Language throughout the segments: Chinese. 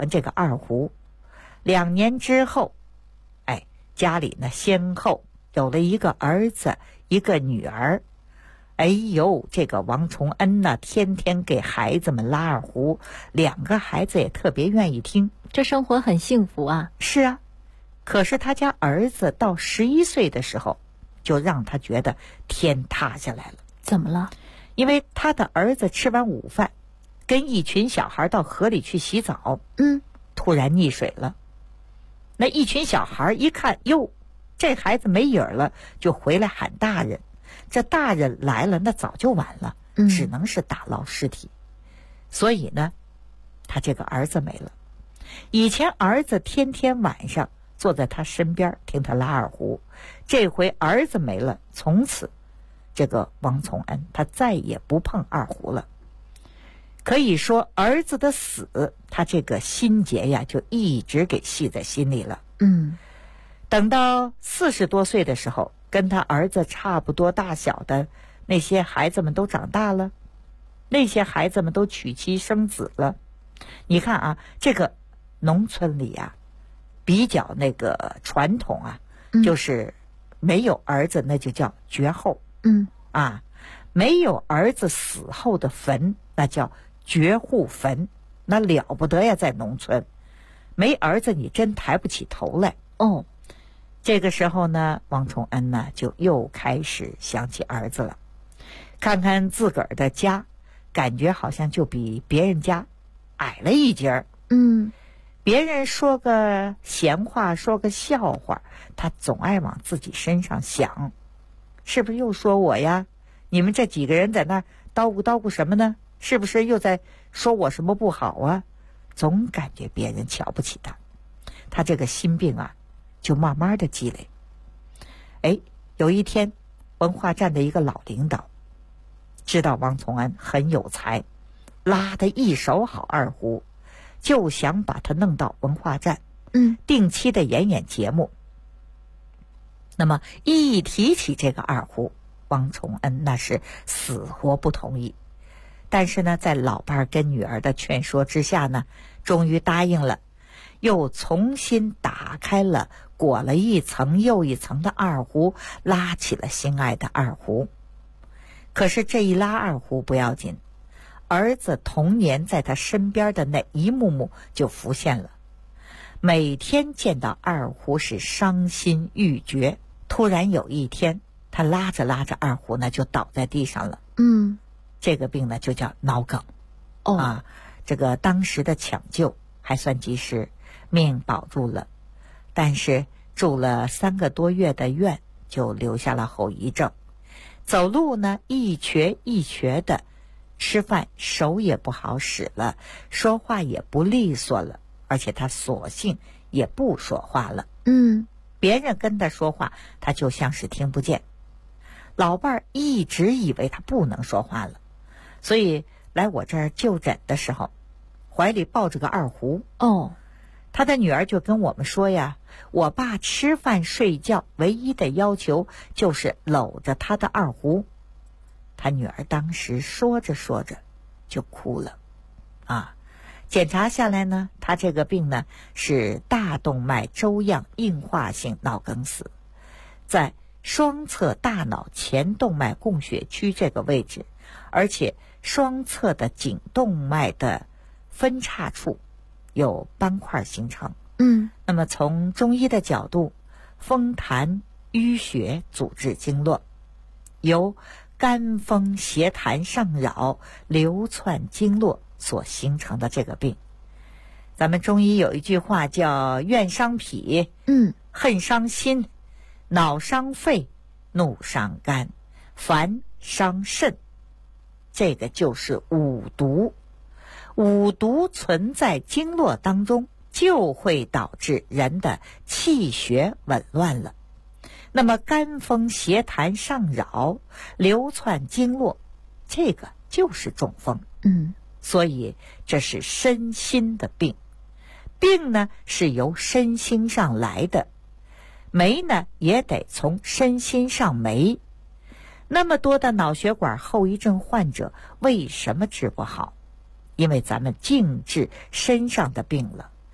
欢这个二胡。2年之后，家里呢先后有了一个儿子一个女儿。哎呦，这个王崇恩呢天天给孩子们拉二胡，2个孩子也特别愿意听， 这生活很幸福啊。 是啊，可是他家儿子到11岁的时候，就让他觉得天塌下来了。 怎么了？ 因为他的儿子吃完午饭，跟一群小孩到河里去洗澡，突然溺水了。那一群小孩一看，哟，这孩子没影儿了，就回来喊大人。这大人来了，那早就晚了，只能是打捞尸体。所以呢，他这个儿子没了。以前儿子天天晚上坐在他身边听他拉二胡，这回儿子没了，从此这个王从恩他再也不碰二胡了。可以说儿子的死，他这个心结呀就一直给系在心里了。等到40多岁的时候，跟他儿子差不多大小的那些孩子们都长大了，那些孩子们都娶妻生子了。你看啊，这个农村里啊比较那个传统啊，就是没有儿子那就叫绝后。没有儿子死后的坟，那叫绝户坟，那了不得呀，在农村没儿子你真抬不起头来。这个时候呢，王崇恩呢就又开始想起儿子了，看看自个儿的家，感觉好像就比别人家矮了一截儿。别人说个闲话，说个笑话，他总爱往自己身上想，是不是又说我呀？你们这几个人在那叨咕叨咕什么呢？是不是又在说我什么不好啊？总感觉别人瞧不起他，他这个心病啊就慢慢的积累。有一天文化站的一个老领导知道王从恩很有才，拉得一手好二胡，就想把他弄到文化站，定期的演节目。那么一提起这个二胡，王崇恩那是死活不同意。但是呢，在老伴儿跟女儿的劝说之下呢，终于答应了，又重新打开了裹了一层又一层的二胡，拉起了心爱的二胡。可是这一拉二胡不要紧，儿子童年在他身边的那一幕幕就浮现了。每天见到二胡是伤心欲绝。突然有一天，他拉着拉着二胡呢，就倒在地上了。这个病呢就叫脑梗。这个当时的抢救还算及时，命保住了，但是住了3个多月的院，就留下了后遗症。走路呢一瘸一瘸的，吃饭手也不好使了，说话也不利索了，而且他索性也不说话了。别人跟他说话，他就像是听不见。老伴儿一直以为他不能说话了，所以来我这儿就诊的时候，怀里抱着个二胡。他的女儿就跟我们说呀，我爸吃饭睡觉唯一的要求就是搂着他的二胡。他女儿当时说着说着就哭了。检查下来呢，他这个病呢是大动脉粥样硬化性脑梗死，在双侧大脑前动脉供血区这个位置，而且双侧的颈动脉的分叉处有斑块形成。那么从中医的角度，风痰淤血阻滞经络，由肝风邪痰上扰流窜经络所形成的这个病。咱们中医有一句话叫怨伤脾，恨伤心，恼伤肺，怒伤肝，烦伤肾。这个就是五毒。五毒存在经络当中，就会导致人的气血紊乱了。那么肝风邪痰上扰流窜经络，这个就是中风。所以这是身心的病。病呢是由身心上来的，没呢也得从身心上没。那么多的脑血管后遗症患者为什么治不好？因为咱们净治身上的病了，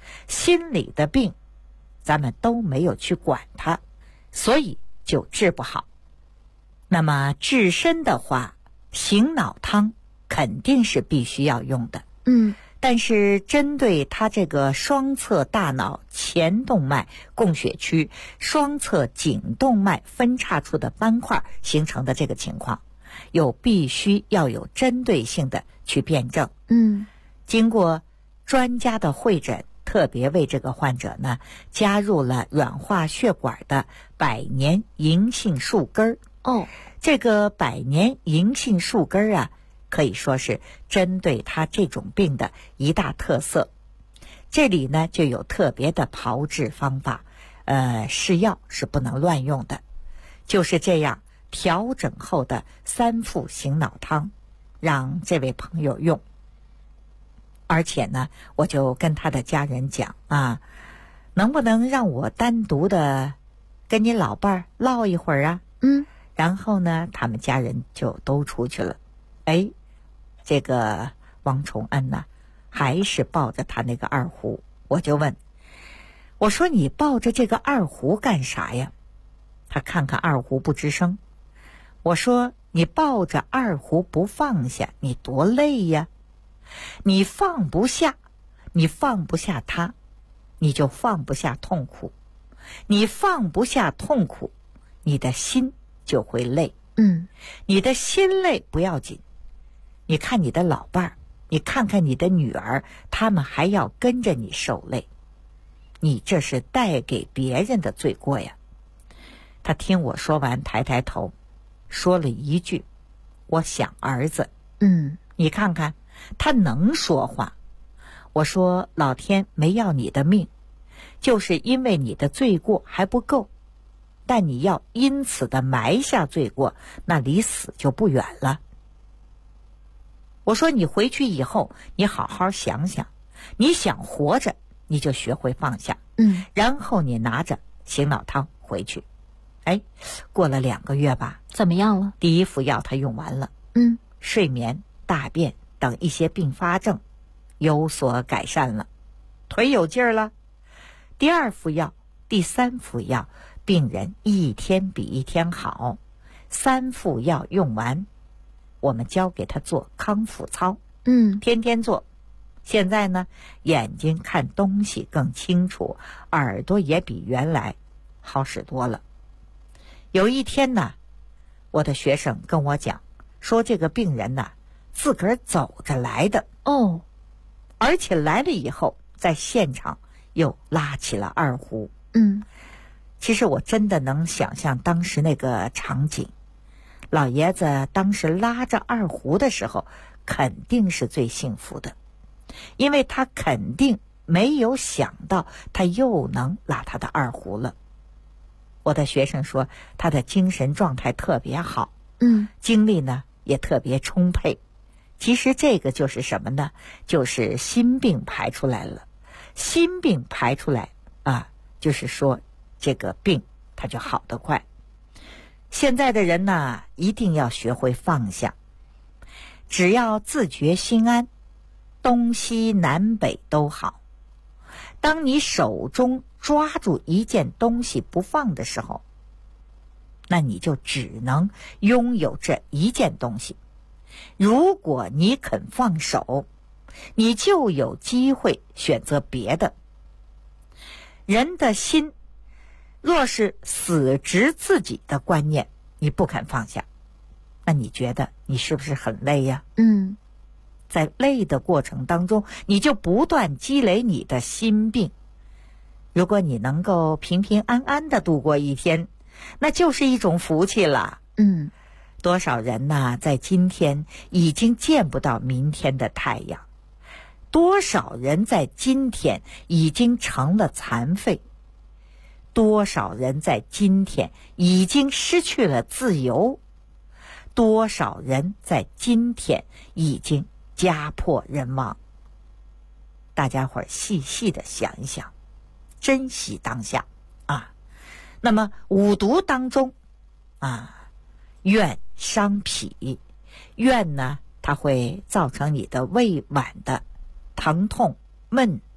心理的病咱们都没有去管它，所以就治不好。那么治身的话，醒脑汤肯定是必须要用的。但是针对他这个双侧大脑前动脉供血区、双侧颈动脉分叉处的斑块形成的这个情况，必须要有针对性的去辩证。经过专家的会诊，特别为这个患者呢加入了软化血管的百年银杏树根。这个百年银杏树根啊，可以说是针对他这种病的一大特色。这里呢就有特别的炮制方法，是药是不能乱用的。就是这样调整后的3副醒脑汤，让这位朋友用。而且呢，我就跟他的家人讲啊，能不能让我单独的跟你老伴儿唠一会儿啊？然后呢，他们家人就都出去了。这个王崇恩呢，还是抱着他那个二胡。我就问，我说你抱着这个二胡干啥呀？他看看二胡不吱声。我说你抱着二胡不放下，你多累呀！你放不下它，你就放不下痛苦。你放不下痛苦，你的心就会累。你的心累不要紧，你看你的老伴儿，你看看你的女儿，他们还要跟着你受累，你这是带给别人的罪过呀。他听我说完，抬抬头说了一句，我想儿子。你看看他能说话。我说老天没要你的命，就是因为你的罪过还不够，但你要因此的埋下罪过，那离死就不远了。我说你回去以后，你好好想想，你想活着，你就学会放下。然后你拿着醒脑汤回去。过了2个月吧。 怎么样了？ 第1副药他用完了。睡眠、大便等一些并发症有所改善了，腿有劲儿了。第2副药、第3副药，病人一天比一天好。3副药用完，我们教给他做康复操。天天做。现在呢，眼睛看东西更清楚，耳朵也比原来好使多了。有一天呢，我的学生跟我讲说，这个病人呢自个儿走着来的。而且来了以后在现场又拉起了二胡。其实我真的能想象当时那个场景，老爷子当时拉着二胡的时候肯定是最幸福的，因为他肯定没有想到他又能拉他的二胡了。我的学生说他的精神状态特别好，精力呢也特别充沛。其实这个就是什么呢？就是心病排出来了。心病排出来啊，就是说这个病它就好得快。现在的人呢，一定要学会放下。只要自觉心安，东西南北都好。当你手中抓住一件东西不放的时候，那你就只能拥有这一件东西。如果你肯放手，你就有机会选择别的。人的心若是死执自己的观念，你不肯放下，那你觉得你是不是很累呀？在累的过程当中，你就不断积累你的心病。如果你能够平平安安的度过一天，那就是一种福气了。多少人呢，在今天已经见不到明天的太阳，多少人在今天已经成了残废，多少人在今天已经失去了自由，多少人在今天已经家破人亡。大家伙儿细细的想一想，珍惜当下啊。那么五毒当中啊，怨伤脾。怨呢，它会造成你的胃脘的疼痛、闷、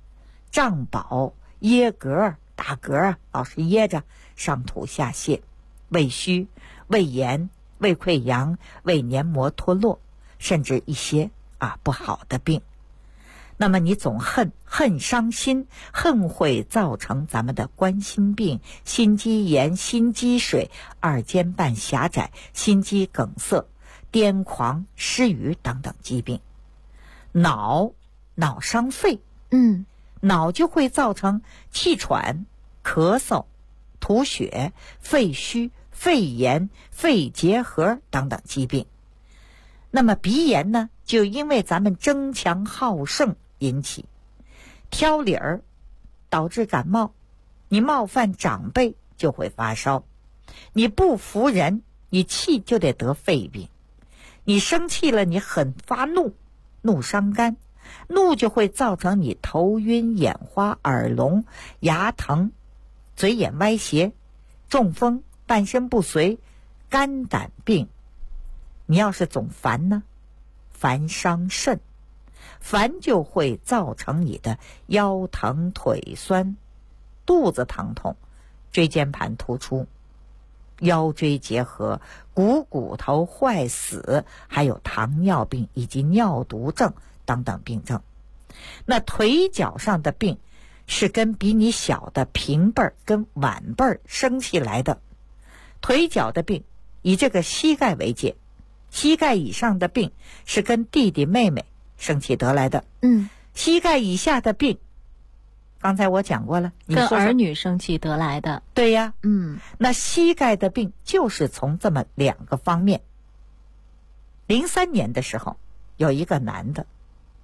胀饱、噎嗝、打嗝，老是噎着，上吐下泻，胃虚、胃炎、胃溃疡、胃黏膜脱落，甚至一些不好的病。那么你总恨伤心，恨会造成咱们的冠心病、心肌炎、心肌水、二尖瓣狭窄、心肌梗塞、癫狂、失语等等疾病。脑伤肺，脑就会造成气喘、咳嗽、吐血、肺虚、肺炎、肺结核等等疾病。那么鼻炎呢，就因为咱们争强好胜引起，挑理儿导致感冒，你冒犯长辈就会发烧，你不服人，你气就得得肺病，你生气了，你很发怒，怒伤肝，怒就会造成你头晕眼花、耳聋、牙疼、嘴眼歪斜、中风、半身不遂、肝胆病。你要是总烦呢，烦伤肾，烦就会造成你的腰疼、腿酸、肚子疼痛、椎间盘突出、腰椎结核、骨头坏死，还有糖尿病以及尿毒症等等病症。那腿脚上的病是跟比你小的平辈儿跟晚辈儿生起来的。腿脚的病以这个膝盖为界，膝盖以上的病是跟弟弟妹妹生起得来的。膝盖以下的病刚才我讲过了，你说说跟儿女生气得来的。 对呀。那膝盖的病就是从这么两个方面。03年的时候，有一个男的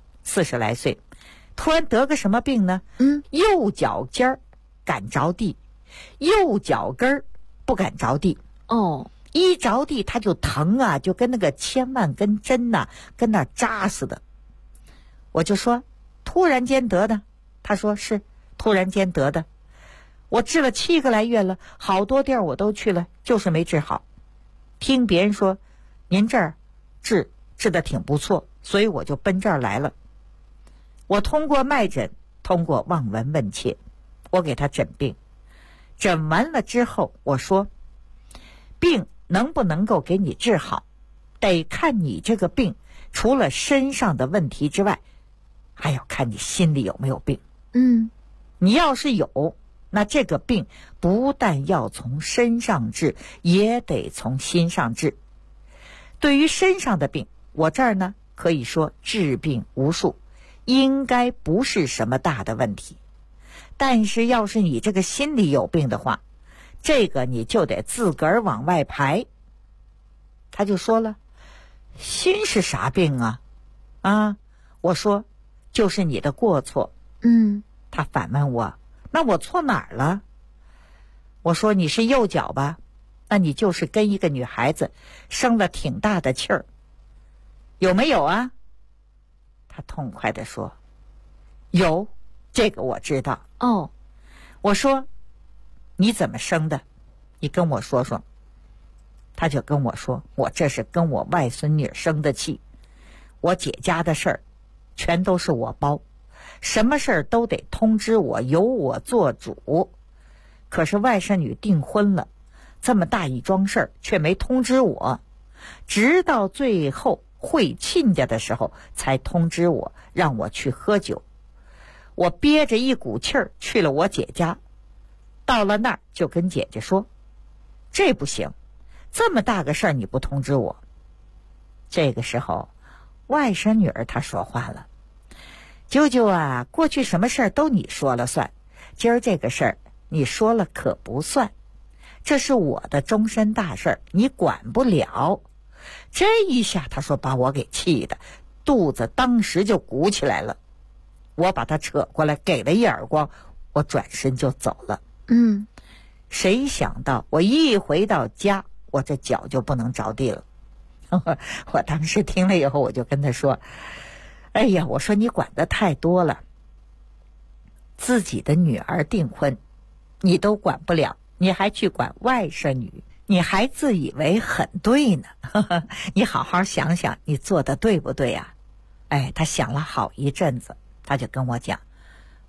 40来岁，突然得个什么病呢？右脚尖儿敢着地，右脚跟儿不敢着地。一着地他就疼啊，就跟那个千万根针跟那扎似的。我就说突然间得的，他说是突然间得的，我治了7个来月了，好多地儿我都去了，就是没治好。听别人说您这儿治得挺不错，所以我就奔这儿来了。我通过脉诊，通过望闻问切，我给他诊病。诊完了之后，我说病能不能够给你治好，得看你这个病除了身上的问题之外，还要看你心里有没有病。你要是有，那这个病不但要从身上治，也得从心上治。对于身上的病，我这儿呢可以说治病无数，应该不是什么大的问题。但是要是你这个心里有病的话，这个你就得自个儿往外排。他就说了，心是啥病啊？我说就是你的过错。他反问我，那我错哪儿了？我说你是右脚吧，那你就是跟一个女孩子生了挺大的气儿，有没有啊？他痛快地说有，这个我知道。我说你怎么生的？你跟我说说。他就跟我说，我这是跟我外孙女生的气，我姐家的事儿全都是我包，什么事儿都得通知我，由我做主。可是外甥女订婚了，这么大一桩事儿却没通知我，直到最后会亲家的时候才通知我，让我去喝酒。我憋着一股气儿去了我姐家，到了那儿就跟姐姐说，这不行，这么大个事儿你不通知我。这个时候外甥女儿她说话了，舅舅啊，过去什么事儿都你说了算，今儿这个事儿你说了可不算，这是我的终身大事儿，你管不了。这一下他说把我给气的肚子当时就鼓起来了，我把他扯过来给了一耳光，我转身就走了。谁想到我一回到家，我这脚就不能着地了。我当时听了以后，我就跟他说，哎呀，我说你管得太多了，自己的女儿订婚你都管不了，你还去管外甥女，你还自以为很对呢。你好好想想你做的对不对呀？他想了好一阵子，他就跟我讲，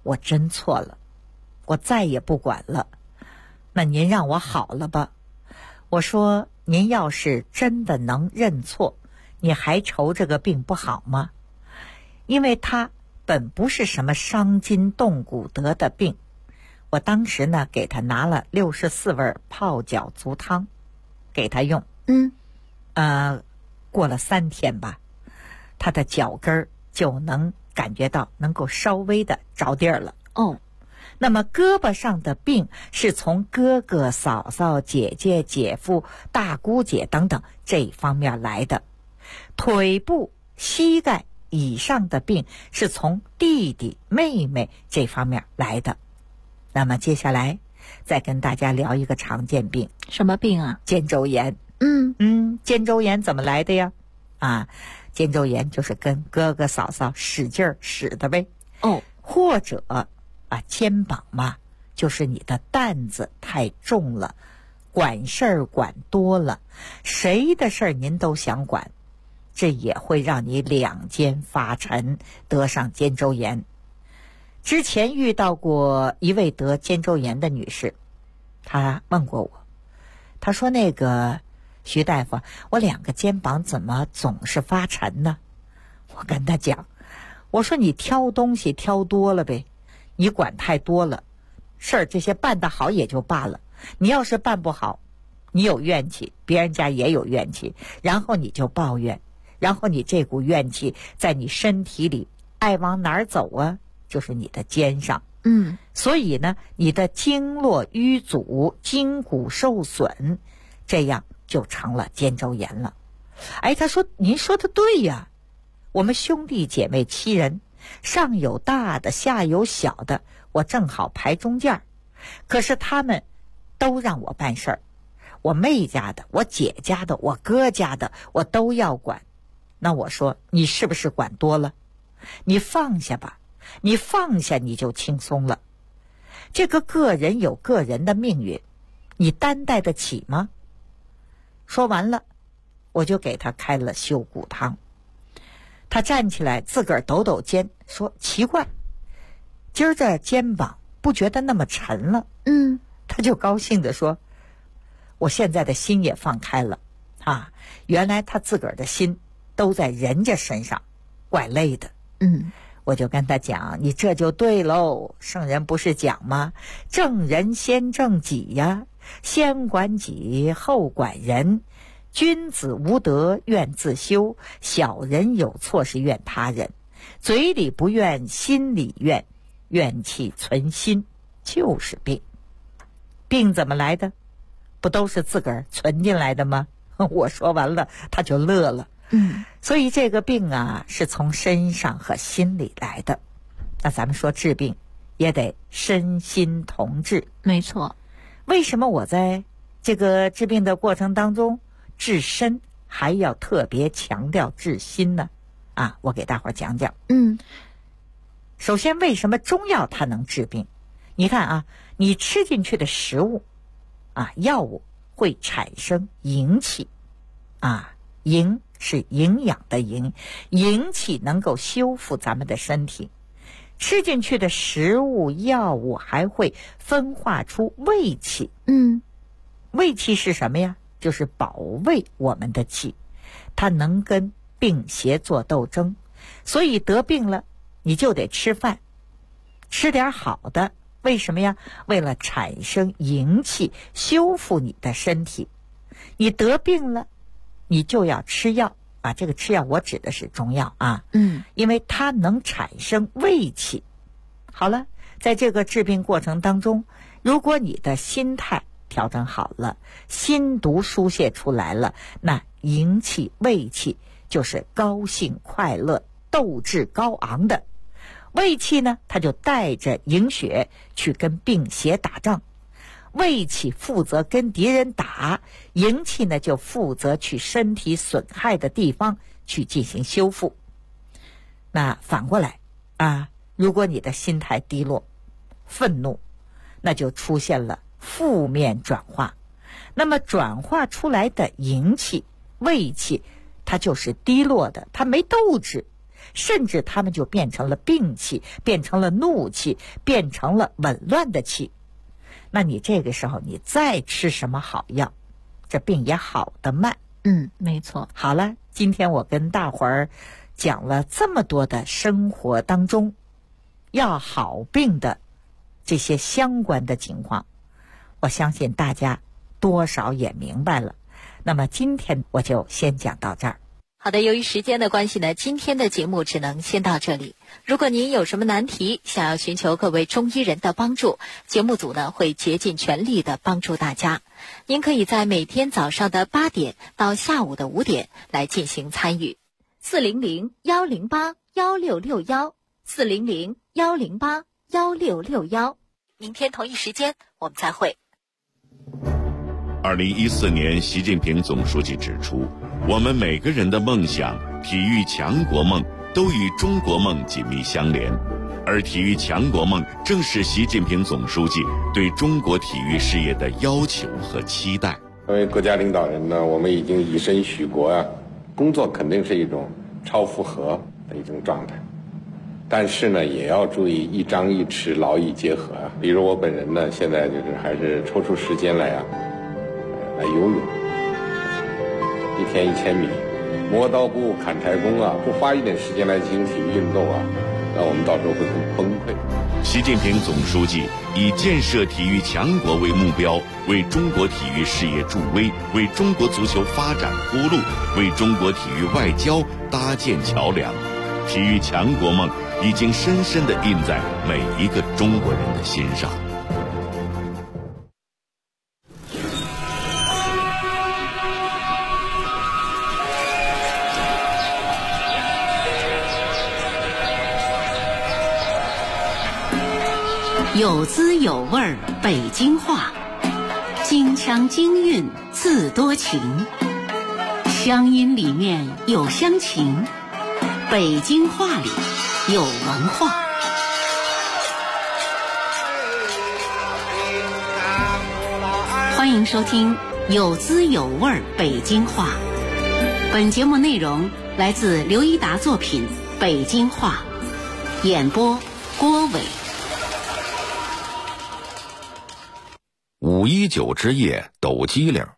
我真错了，我再也不管了，那您让我好了吧。我说您要是真的能认错，你还愁这个病不好吗？因为它本不是什么伤筋动骨得的病。我当时呢给他拿了64味泡脚足汤给他用，过了3天吧，他的脚跟儿就能感觉到能够稍微的着地儿了。那么胳膊上的病是从哥哥、嫂嫂、姐姐、姐夫、大姑姐等等这方面来的，腿部、膝盖以上的病是从弟弟、妹妹这方面来的。那么接下来再跟大家聊一个常见病。 什么病啊？ 肩周炎。肩周炎怎么来的呀？肩周炎就是跟哥哥嫂嫂使劲儿使的呗。或者肩膀嘛，就是你的担子太重了，管事儿管多了，谁的事儿您都想管，这也会让你两肩发沉，得上肩周炎。之前遇到过一位得肩周炎的女士，她问过我，她说那个徐大夫，我2个肩膀怎么总是发沉呢？我跟她讲，我说你挑东西挑多了呗，你管太多了，事儿这些办得好也就罢了，你要是办不好，你有怨气，别人家也有怨气，然后你就抱怨，然后你这股怨气在你身体里爱往哪儿走啊？就是你的肩上。所以呢，你的经络淤阻，筋骨受损，这样就成了肩周炎了。他说您说的对呀，我们兄弟姐妹7人，上有大的下有小的，我正好排中间，可是他们都让我办事儿，我妹家的，我姐家的，我哥家的，我都要管。那我说你是不是管多了？你放下吧，你放下你就轻松了。这个个人有个人的命运，你担待得起吗？说完了，我就给他开了修骨汤。他站起来自个儿抖抖肩，说奇怪，今儿这肩膀不觉得那么沉了。他就高兴地说，我现在的心也放开了原来他自个儿的心都在人家身上，怪累的。我就跟他讲，你这就对喽，圣人不是讲吗？正人先正己呀，先管己后管人，君子无德怨自修，小人有错是怨他人，嘴里不怨心里怨，怨气存心就是病。病怎么来的？不都是自个儿存进来的吗？我说完了他就乐了。所以这个病是从身上和心里来的。那咱们说治病也得身心同治。 没错。 为什么我在这个治病的过程当中治身还要特别强调治心呢？我给大伙儿讲讲。首先为什么中药它能治病？你看你吃进去的食物药物会产生营气营是营养的营，营气能够修复咱们的身体。吃进去的食物药物还会分化出胃气。胃气是什么呀？就是保卫我们的气，它能跟病邪做斗争。所以得病了你就得吃饭，吃点好的。为什么呀？为了产生营气，修复你的身体。你得病了你就要吃药这个吃药我指的是中药因为它能产生胃气。好了，在这个治病过程当中，如果你的心态调整好了，心毒疏泄出来了，那营气胃气就是高兴快乐斗志高昂的。胃气呢，它就带着营血去跟病邪打仗，胃气负责跟敌人打，营气呢就负责去身体损害的地方去进行修复。那反过来如果你的心态低落愤怒，那就出现了负面转化。那么转化出来的营气胃气它就是低落的，它没斗志， 甚至他们就变成了病气，变成了怒气，变成了紊乱的气。那你这个时候你再吃什么好药，这病也好得慢。 没错。 好了，今天我跟大伙儿讲了这么多的生活当中要好病的这些相关的情况，我相信大家多少也明白了。那么今天我就先讲到这儿。 好的，由于时间的关系呢，今天的节目只能先到这里。如果您有什么难题，想要寻求各位中医人的帮助，节目组呢会竭尽全力的帮助大家。您可以在每天早上的8点到下午的5点来进行参与。400-108-1661 400-108-1661。明天同一时间我们再会。 2014年，习近平总书记指出，我们每个人的梦想、体育强国梦都与中国梦紧密相连，而体育强国梦正是习近平总书记对中国体育事业的要求和期待。 作为国家领导人呢，我们已经以身许国啊，工作肯定是一种超负荷的一种状态，但是呢，也要注意一张一弛，劳逸结合啊。比如我本人呢，现在就是还是抽出时间来游泳，一天1000米，磨刀不误砍柴工啊，不花一点时间来进行体育运动啊，那我们到时候会很崩溃。 习近平总书记以建设体育强国为目标，为中国体育事业助威，为中国足球发展铺路，为中国体育外交搭建桥梁。体育强国梦已经深深地印在每一个中国人的心上。 有滋有味儿北京话，京腔京韵自多情，乡音里面有乡情，北京话里有文化。欢迎收听有滋有味儿北京话。本节目内容来自刘一达作品《北京话》，演播郭伟。 519之夜抖机灵。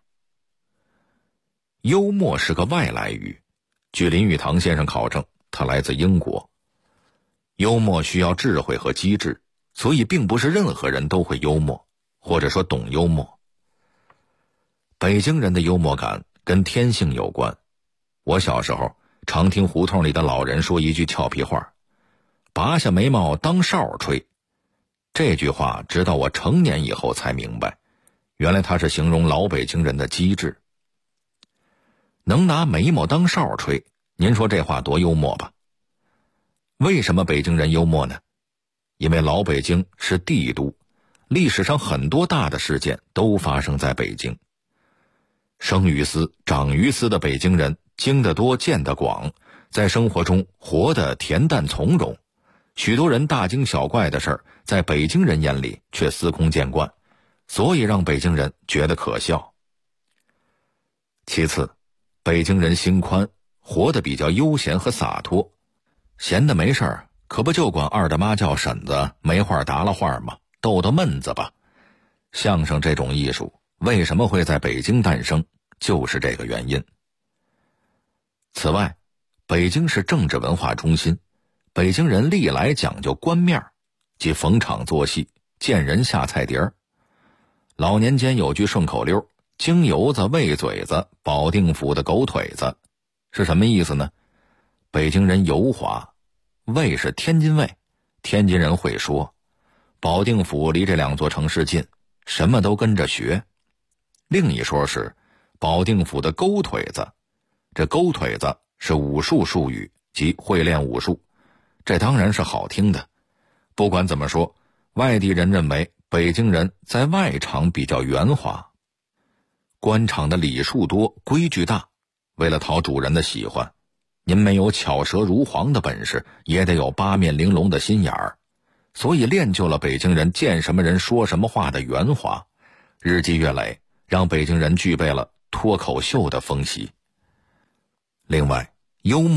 幽默是个外来语，据林语堂先生考证，他来自英国。幽默需要智慧和机智，所以并不是任何人都会幽默，或者说懂幽默。北京人的幽默感跟天性有关。我小时候常听胡同里的老人说一句俏皮话，拔下眉毛当哨吹。这句话直到我成年以后才明白，原来他是形容老北京人的机智。能拿眉毛当哨吹，您说这话多幽默吧？为什么北京人幽默呢？因为老北京是帝都，历史上很多大的事件都发生在北京。生于斯长于斯的北京人经得多见得广，在生活中活得恬淡从容，许多人大惊小怪的事儿在北京人眼里却司空见惯，所以让北京人觉得可笑。其次，北京人心宽，活得比较悠闲和洒脱，闲的没事儿可不就管二大妈叫婶子，没话搭了话吗？逗逗闷子吧。相声这种艺术为什么会在北京诞生，就是这个原因。此外，北京是政治文化中心，北京人历来讲究官面，即逢场作戏，见人下菜碟儿。老年间有句顺口溜，京油子喂嘴子，保定府的狗腿子，是什么意思呢？北京人油滑，卫是天津卫，天津人会说，保定府离这2座城市近，什么都跟着学。另一说是保定府的勾腿子，这勾腿子是武术术语，即会练武术，这当然是好听的。不管怎么说，外地人认为北京人在外场比较圆滑。官场的礼数多，规矩大，为了讨主人的喜欢，您没有巧舌如簧的本事，也得有八面玲珑的心眼儿，所以练就了北京人见什么人说什么话的圆滑，日积月累，让北京人具备了脱口秀的风习。另外，幽默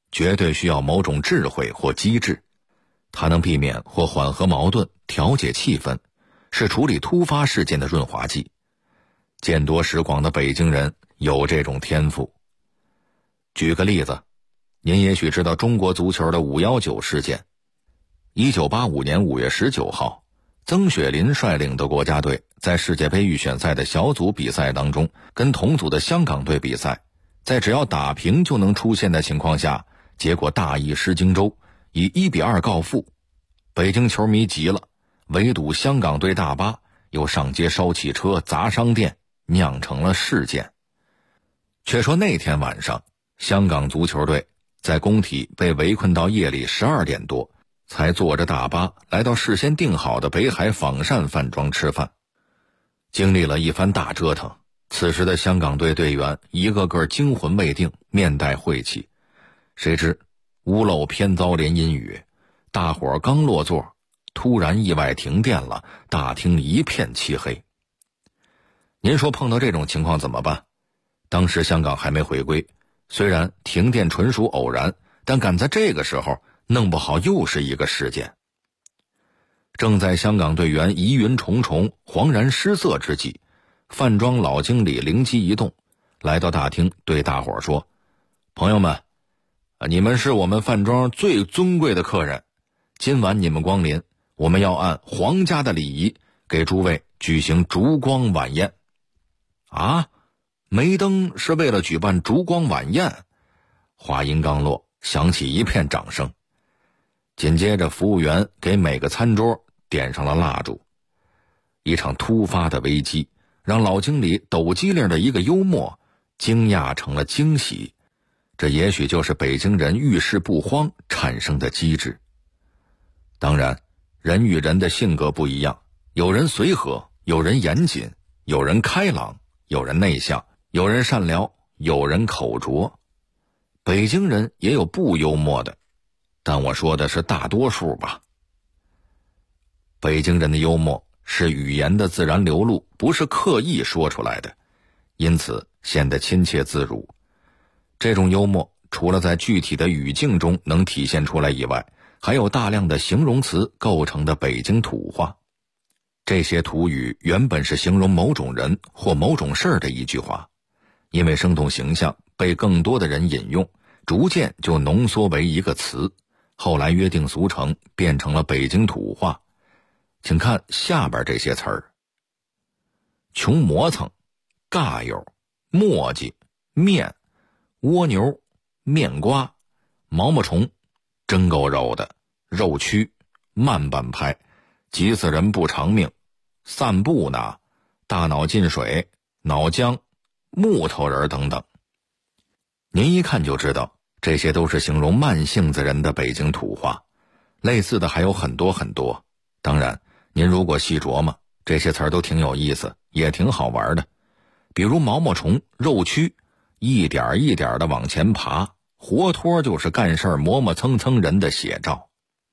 绝对需要某种智慧或机智，它能避免或缓和矛盾，调节气氛，是处理突发事件的润滑剂。见多识广的北京人有这种天赋。举个例子，您也许知道中国足球的519事件。1985年5月19号，曾雪林率领的国家队在世界杯预选赛的小组比赛当中，跟同组的香港队比赛，在只要打平就能出线的情况下，结果大意失荆州，以1-2告负。北京球迷急了，围堵香港队大巴，又上街烧汽车砸商店，酿成了事件。却说那天晚上，香港足球队在工体被围困到夜里12点多，才坐着大巴来到事先订好的北海仿膳饭庄吃饭。经历了一番大折腾，此时的香港队队员一个个惊魂未定，面带晦气。谁知屋漏偏遭连阴雨，大伙刚落座，突然意外停电了，大厅一片漆黑。您说碰到这种情况怎么办？当时香港还没回归，虽然停电纯属偶然，但赶在这个时候弄不好又是一个事件。正在香港队员疑云重重、惶然失色之际，饭庄老经理灵机一动，来到大厅对大伙说：朋友们，你们是我们饭庄最尊贵的客人，今晚你们光临，我们要按皇家的礼仪给诸位举行烛光晚宴。啊，梅登是为了举办烛光晚宴？话音刚落，响起一片掌声。紧接着服务员给每个餐桌点上了蜡烛。一场突发的危机让老经理抖机灵的一个幽默惊讶成了惊喜，这也许就是北京人遇事不慌产生的机智。当然，人与人的性格不一样，有人随和，有人严谨，有人开朗，有人内向，有人善良，有人口拙。北京人也有不幽默的，但我说的是大多数吧。北京人的幽默是语言的自然流露，不是刻意说出来的，因此显得亲切自如。这种幽默除了在具体的语境中能体现出来以外，还有大量的形容词构成的北京土话。这些土语原本是形容某种人或某种事儿的一句话，因为生动形象，被更多的人引用，逐渐就浓缩为一个词，后来约定俗成，变成了北京土话。请看下边这些词儿：穷磨蹭、尬友、磨叽、面、蜗牛、面瓜、毛毛虫、真够肉的、肉蛆、慢半拍、急死人不偿命、散步呢、大脑进水、脑浆、木头人等等。您一看就知道，这些都是形容慢性子人的北京土话。类似的还有很多很多，当然您如果细琢磨，这些词儿都挺有意思，也挺好玩的。比如毛毛虫、肉蛆，一点一点的往前爬，活脱就是干事磨磨蹭蹭人的写照。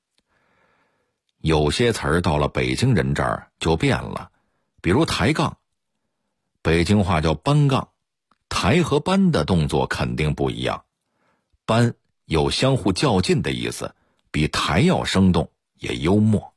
有些词儿到了北京人这儿就变了，比如抬杠，北京话叫搬杠，抬和搬的动作肯定不一样。搬有相互较劲的意思，比抬要生动，也幽默。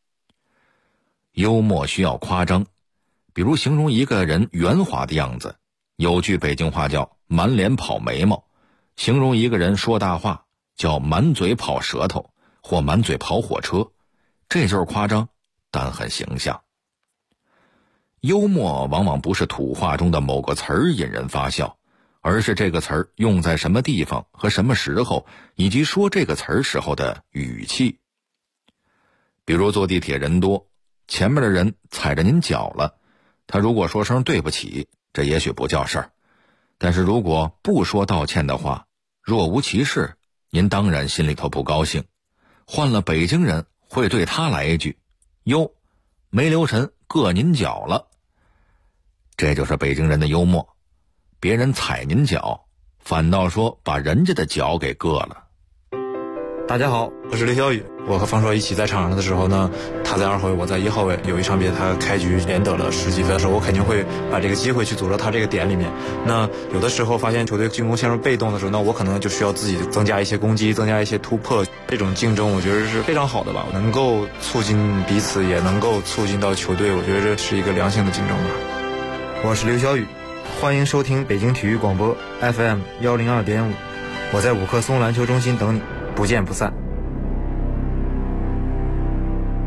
幽默需要夸张，比如形容一个人圆滑的样子，有句北京话叫满脸跑眉毛，形容一个人说大话叫满嘴跑舌头或满嘴跑火车，这就是夸张，但很形象。幽默往往不是土话中的某个词儿引人发笑，而是这个词儿用在什么地方和什么时候，以及说这个词儿时候的语气。比如坐地铁人多，前面的人踩着您脚了，他如果说声对不起，这也许不叫事儿，但是如果不说道歉的话，若无其事，您当然心里头不高兴。换了北京人会对他来一句：哟，没留神硌您脚了。这就是北京人的幽默，别人踩您脚，反倒说把人家的脚给硌了。 大家好，我是刘晓宇。我和方硕一起在场上的时候呢，他在2号位，我在1号位。有一场比赛他开局连得了10几分的时候，我肯定会把这个机会去组织他这个点里面。那有的时候发现球队进攻陷入被动的时候，那我可能就需要自己增加一些攻击，增加一些突破。这种竞争我觉得是非常好的吧，能够促进彼此，也能够促进到球队，我觉得这是一个良性的竞争吧。 我是刘晓宇，欢迎收听北京体育广播 FM 102.5，我在五棵松篮球中心等你，不见不散。